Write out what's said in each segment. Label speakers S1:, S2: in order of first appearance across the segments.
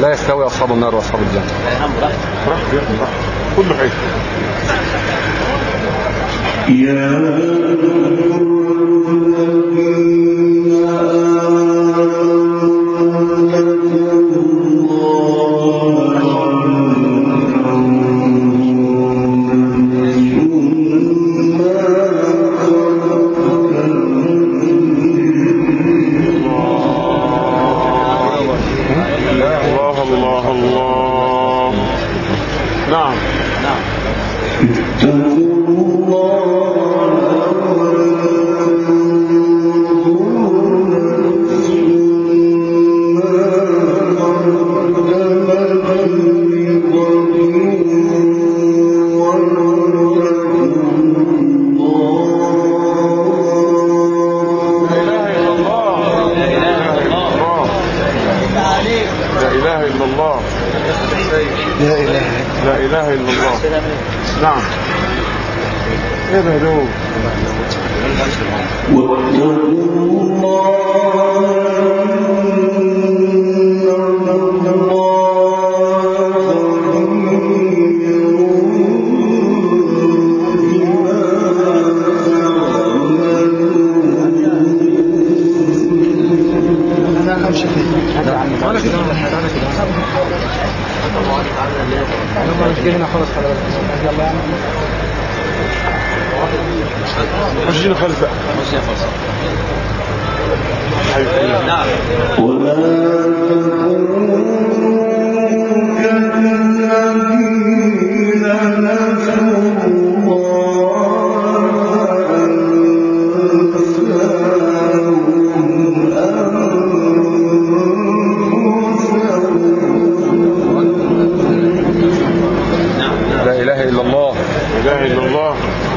S1: لا يستوي أصحاب النار وأصحاب الجنة.
S2: راح كله حي. لا إله إلا الله. نعم. ابعدوا.
S1: هنا خلاص يلا
S2: مشينا خالص بقى.
S3: مشينا خالص.
S2: نعم.
S1: لا إله إلا الله.
S2: لا إله إلا الله.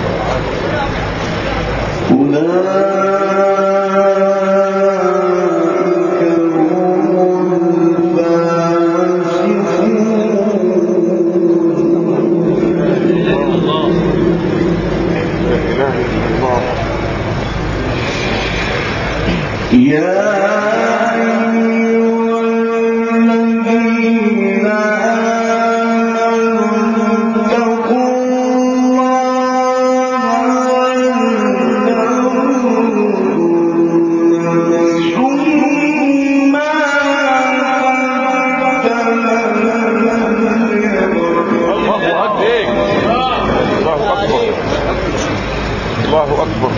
S2: الله أكبر.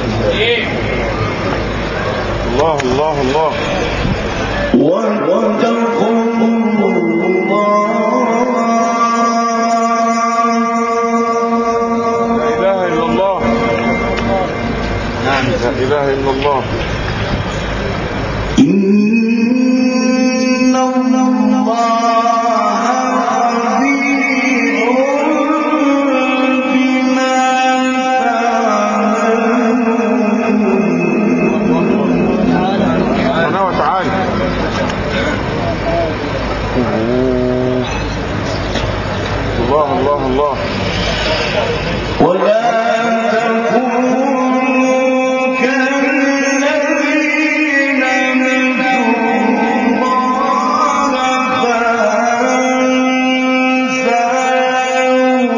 S2: الله الله الله. لا إله إلا الله. لا إله إلا الله.
S4: إن الله
S2: الله الله الله.
S4: ولا تكونوا كالذين نسوا الله فأنساهم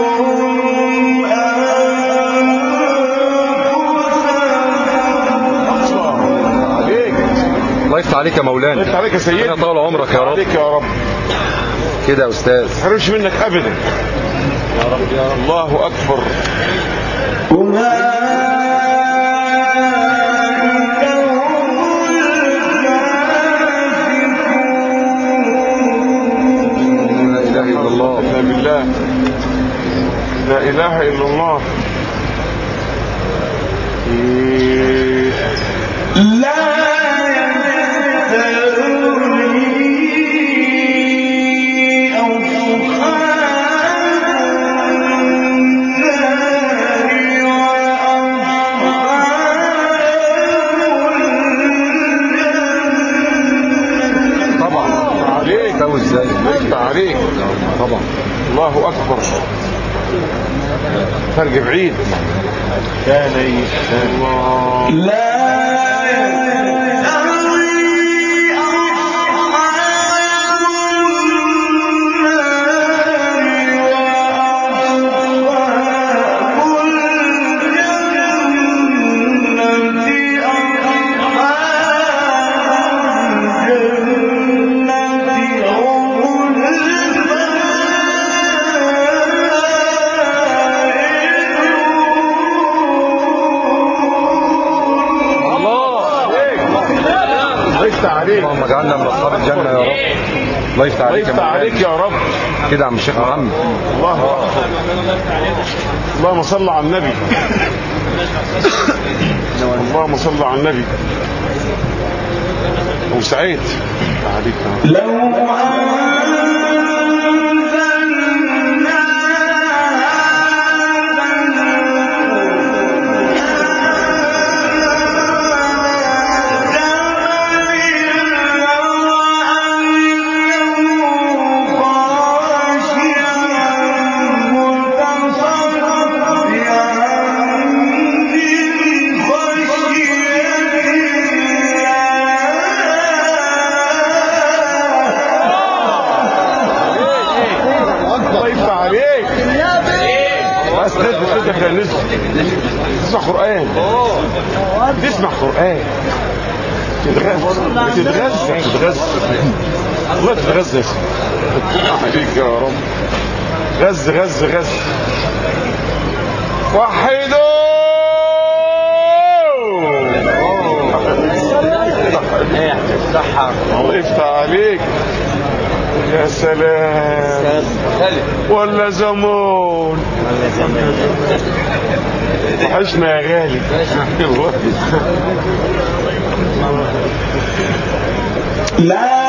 S4: أنفسهم.
S1: الله يفتح عليك يا مولانا.
S2: الله يفتح عليك يا سيدي.
S1: ربنا طال عمرك يا رب.
S2: عليك يا رب.
S1: كده يا أستاذ.
S2: ما تحرمش منك أبدا يا رب. يا رب. الله أكبر.
S1: لا إله إلا الله.
S2: لا بالله. لا إله إلا الله.
S4: لا
S2: عليك
S1: طبعا.
S2: الله أكبر. فرق بعيد. كان الله.
S4: لا يستوي أصحاب
S2: يفتح عليك.
S1: اللهم اجعلنا من اصحاب الجنه يا رب. الله يفتح
S2: الله
S1: عليك
S2: يفتح عليك يا رب.
S1: كده يا عم الشيخ محمد.
S2: الله اكبر. اللهم صل على النبي. اللهم صل على النبي. ابو سعيد عليك.
S4: لو
S2: تسمع قرآن. تسمع قرآن. تتغذى. الله تتغذى عليك يا رب. غز. وحدوا. الله يفتح عليك. يا سلام. ولا زمان. وحشنا يا غالي.
S4: لا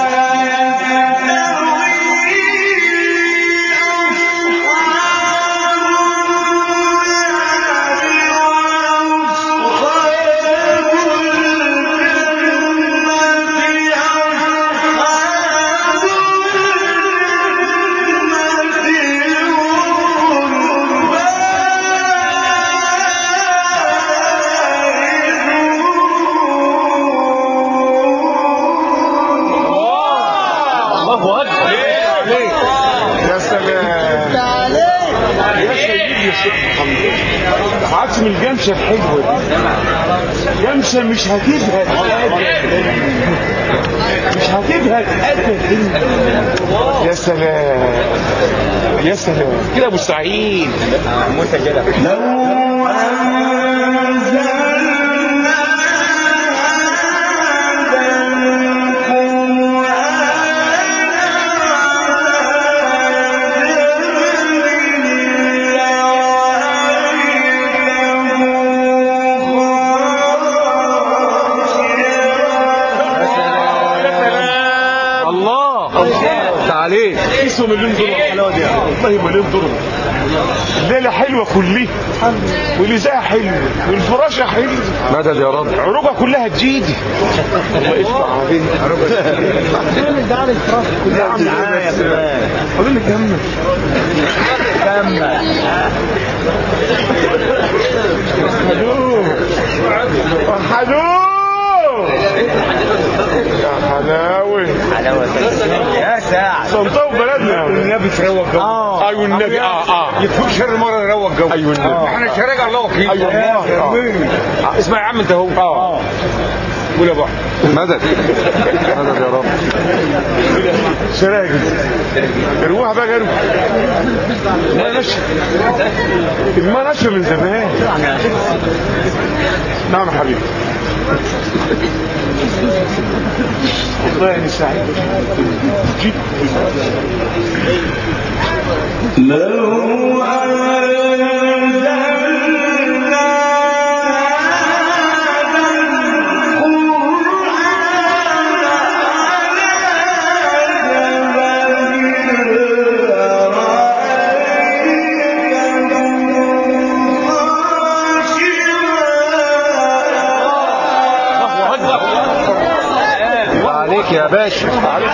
S2: عكس من الجمشة الحلوة دي. جمشة مش هتبهد أبدا. يا سلام كده ابو سعيد.
S4: لو
S2: عليك. اسمه مليون دولار الحلاوه دي. والله مليون دولار. الليله حلوه كلها والإذاعة حلوه والفراشه حلوه.
S1: مدد يا رب.
S2: عروبها كلها جديده. الله يفتح عليك.
S3: كل ده على الفراش كلها معايا كمان.
S2: قول لي كمل. وحدوه يا حلاوه.
S3: يا ساعة
S2: صنطاء بلدنا.
S3: النبي تروق جو.
S2: ايوه النبي.
S3: يكون شر مرة يروق جو.
S2: ايوه النبي.
S3: احنا شارع الله وكيل.
S2: ايوه والله.
S3: اسمع يا عم انت اهو. قول يا بابا.
S1: مدد يا رب.
S2: شراجل اروح بقى اروح. ما نشر من زمان. نعم يا حبيبي. والله انا سعيد جدا.
S4: لو
S1: يا باشا.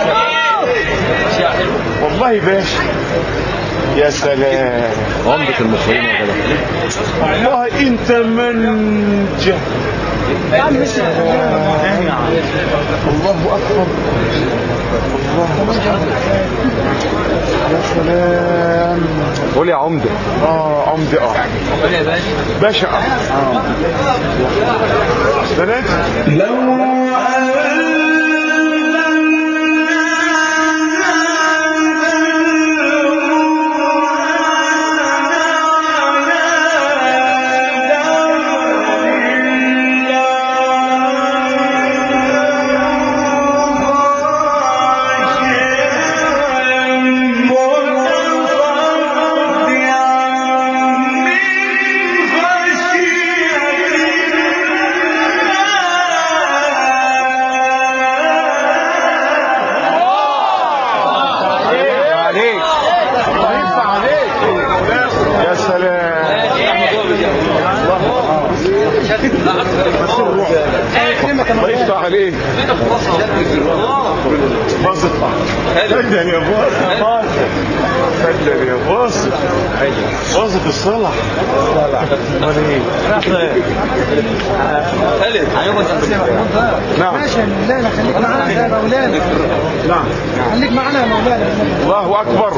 S2: والله باشا. يا سلام.
S1: عمدة المصريين يا جدع.
S2: والله انت منجح. الله اكبر. يا سلام.
S1: قول يا عمدة.
S2: عمدة. باشا. بنات.
S4: لو
S2: باظت فدن يا باظت فدن يا باظت باظت الصلاة نعم
S3: ماشي يا مولانا خليك معانا يا مولانا.
S2: نعم
S3: خليك معانا يا مولانا.
S2: الله أكبر.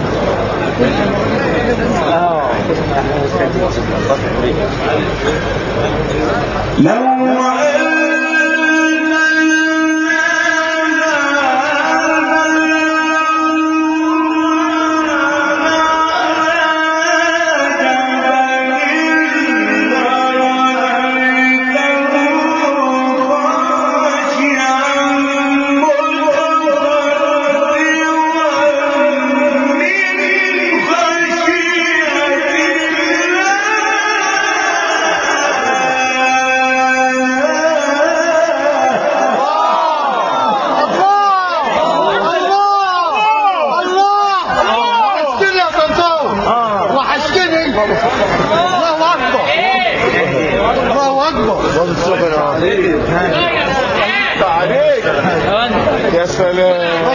S2: يا سلام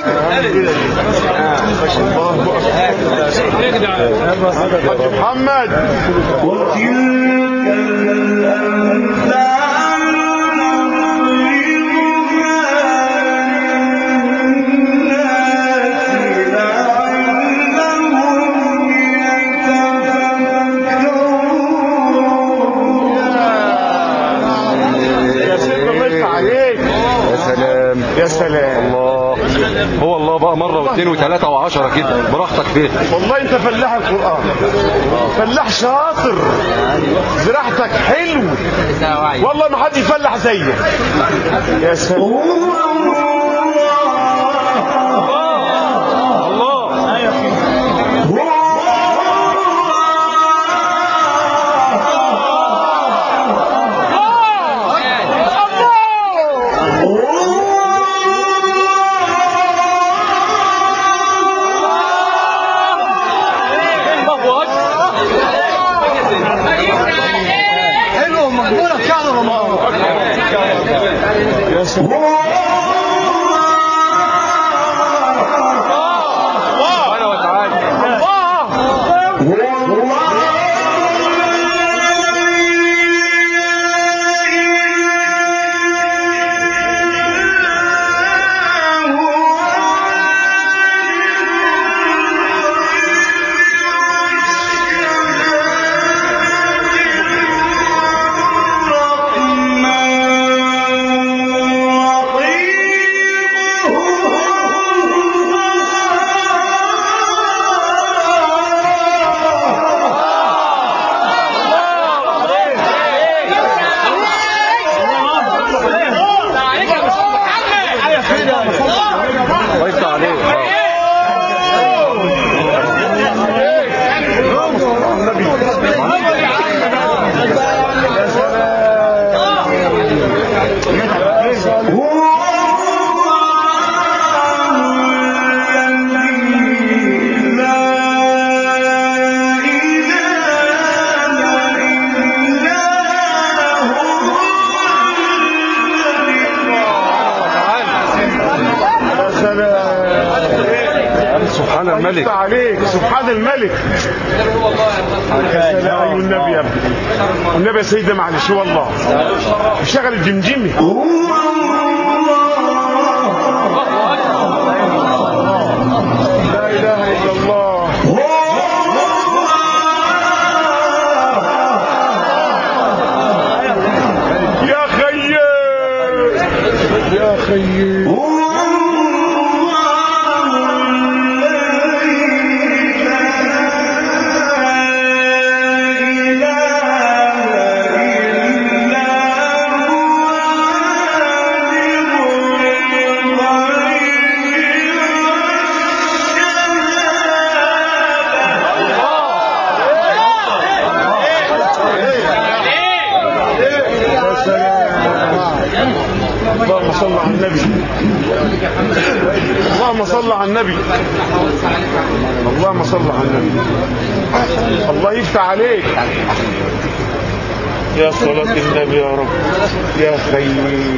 S2: محمد يا سلام.
S1: الله هو الله بقى مرة واثنين وثلاثة وعشرة كده براحتك فيه.
S2: والله انت فلاح القرآن، فلاح شاطر، زراعتك حلو، والله ما حد يفلح زيك. يا سلام.
S1: سبحان الملك
S2: عليك سبحان الملك. يا سلام. ايوه النبي يا ابني، والنبي يا سيدنا معلش والله شغل الجمجمي. لا اله الا الله. يا خير يا خير. اللهم صل على النبي، اللهم صل على النبي، اللهم صل على النبي. الله يفتح عليك. يا صلاة النبي يا رب يا خير.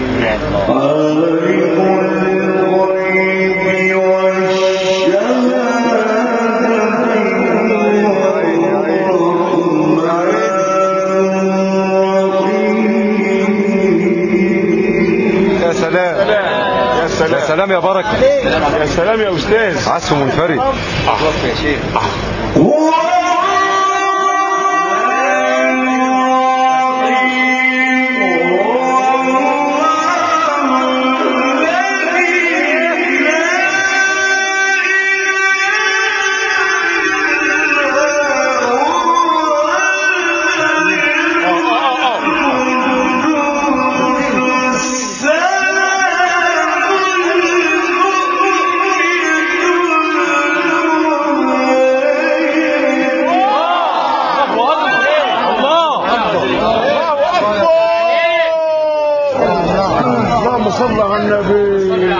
S1: يا سلام يا بركة.
S2: يا سلام يا أستاذ.
S1: عزف منفرد.
S2: يا شيخ. صلوا على النبي.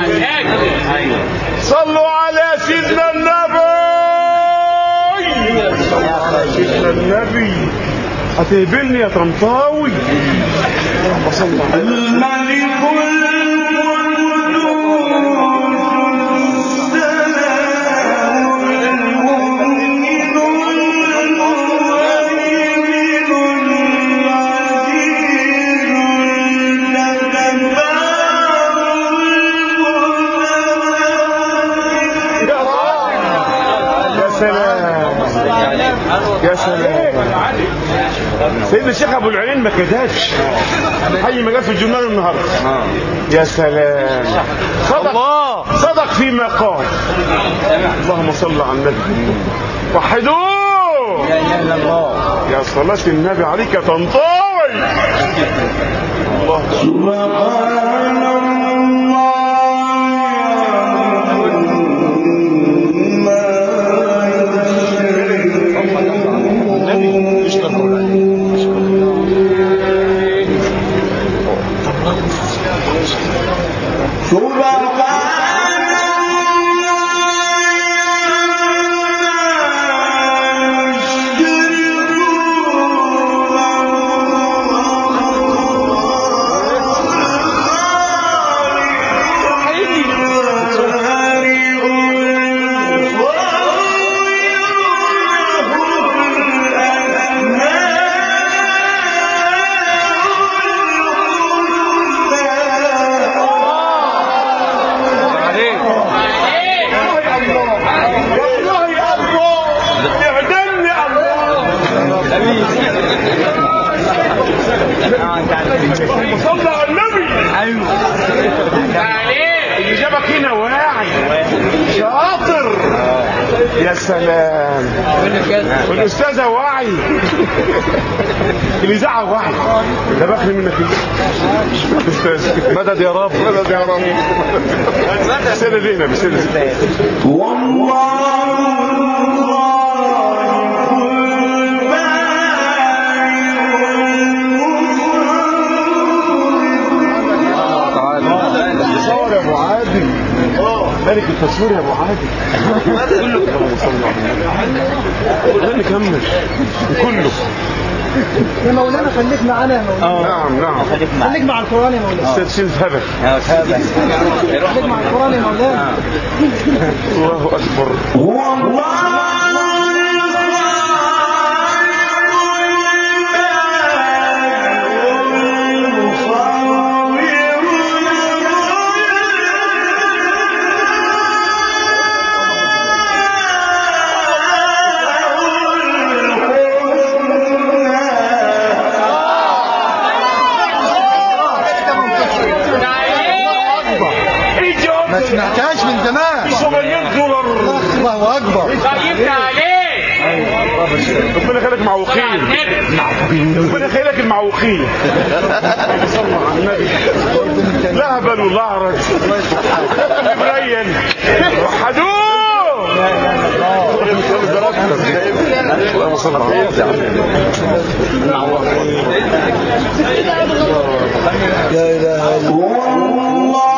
S2: صلوا على سيدنا النبي. سيدنا النبي هتهبلني يا طنطاوي. اللهم صل على الملك يا سلام. سيدنا الشيخ ابو العينين ما كذبش، حي ما جاء في الجمال النهارده. يا سلام. صدق فيما قال. اللهم صل على النبي. وحدوه. يا صلاة النبي عليك يا طنطاوي. الله سبحان الله. صلى على النبي. ايوه اللي جابك هنا واعي شاطر. يا سلام. والاستاذه واعي. اللي زعق واعي. ده بخلي منك استاذ.
S1: مدد يا رب.
S2: مدد يا رب. سيدنا دينا بسيدنا والله. ملك التصوير يا ابو عادل. كله كله نكمل كله.
S3: يا مولانا خليك معانا يا مولانا.
S2: نعم نعم
S3: خليك مع القرآن يا مولانا.
S2: استاذ شيل هبل.
S3: خليك مع القرآن يا مولانا.
S2: الله اكبر.
S3: ما سمعتهاش من زمان. الله اكبر.
S2: طيبنا عليك. ربنا يخليك معوقين. ربنا يخليك المعوقين. صلى على النبي. لا هبل ولا عرج. مريل. وحدوه. اللهم صل على لا اله الا الله.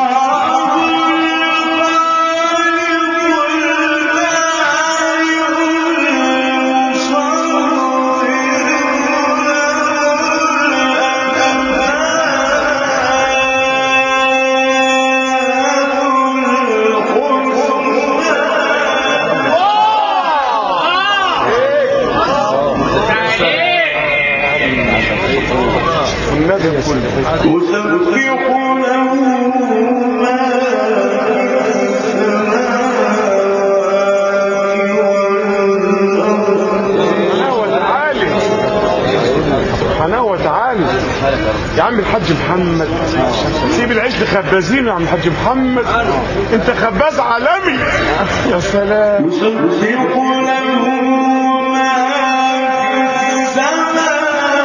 S2: يا عم الحاج محمد سيب العيش لخبازين يا عم الحاج محمد، انت خباز عالمي. يا سلام.
S4: يسبح له ما في السماوات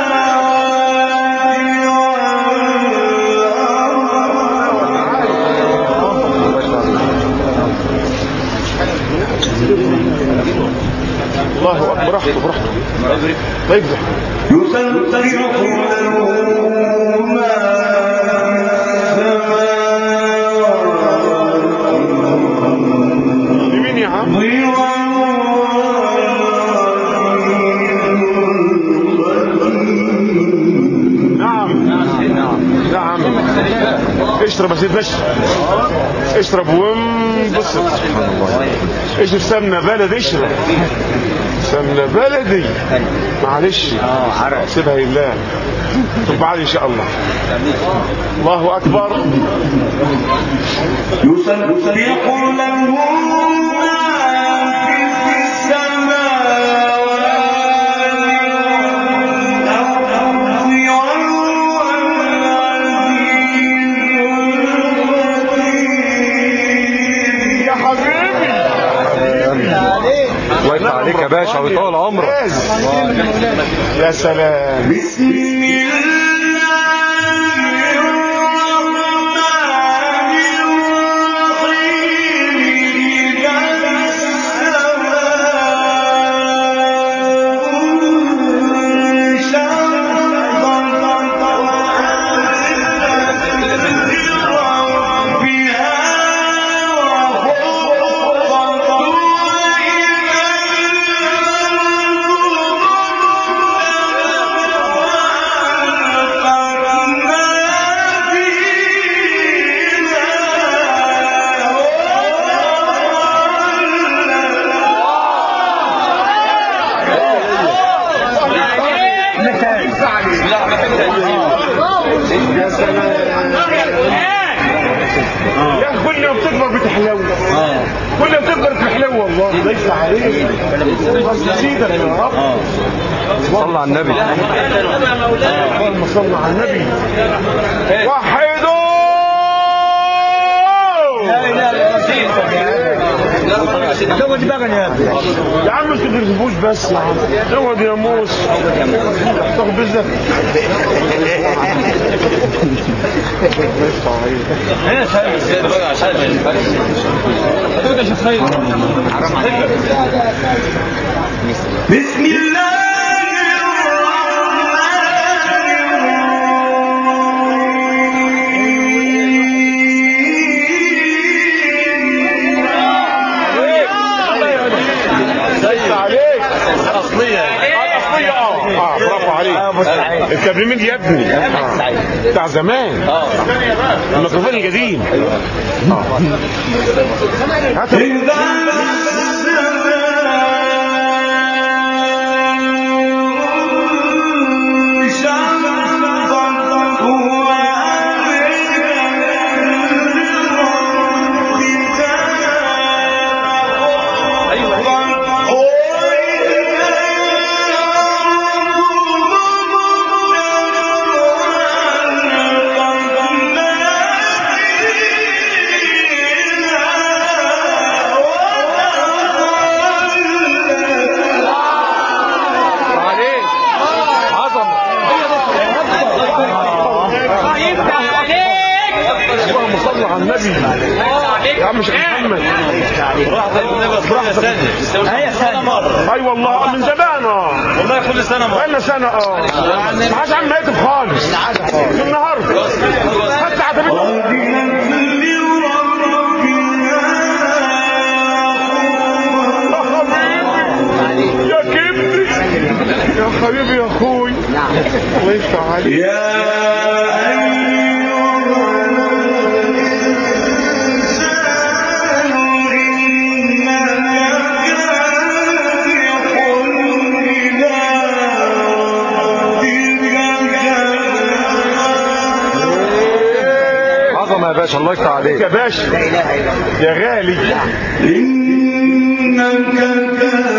S2: الله اكبر. براحته براحته. طيب
S4: يسبح له ما
S2: لمين يا عم؟ نعم اشرب يا سيدي، اشرب وانبسط. اشرب سمنه بلدي، اشرب سمنه بلدي. معلش سيبها لله، طب بعد ان شاء الله. الله اكبر.
S4: يسبح له ما في السماوات
S1: عليك يا باشا ويطول عمرك.
S2: يا سلام.
S4: بسم الله الرحمن الرحيم.
S2: كل يوم بتكبر بتحلو، كل يوم بتكبر بتحلو. والله ليس عليك سيدك يا رب.
S1: صلى على النبي.
S2: اللهم صل على النبي. وحدوا لا اله الا الله.
S3: زود بغل يا ابني.
S2: يا عم انتوا ترزقوش بس يا عم. زود يا موس. تاخد بزك.
S4: بسم الله
S2: برافو عليك. التبريمين يا ابني بتاع زمان، الميكروفون القديم. يا عم مش محمد اي والله من زمان.
S5: والله كل سنه
S2: بقالنا سنه. ما حدش عم يكتب خالص النهارده حتى عتبته. يا كبدي يا حبيبي يا اخوي. الله يفتح عليك.
S1: يا باشا الله يفتح عليك
S2: يا باشا يا غالي.
S4: إنك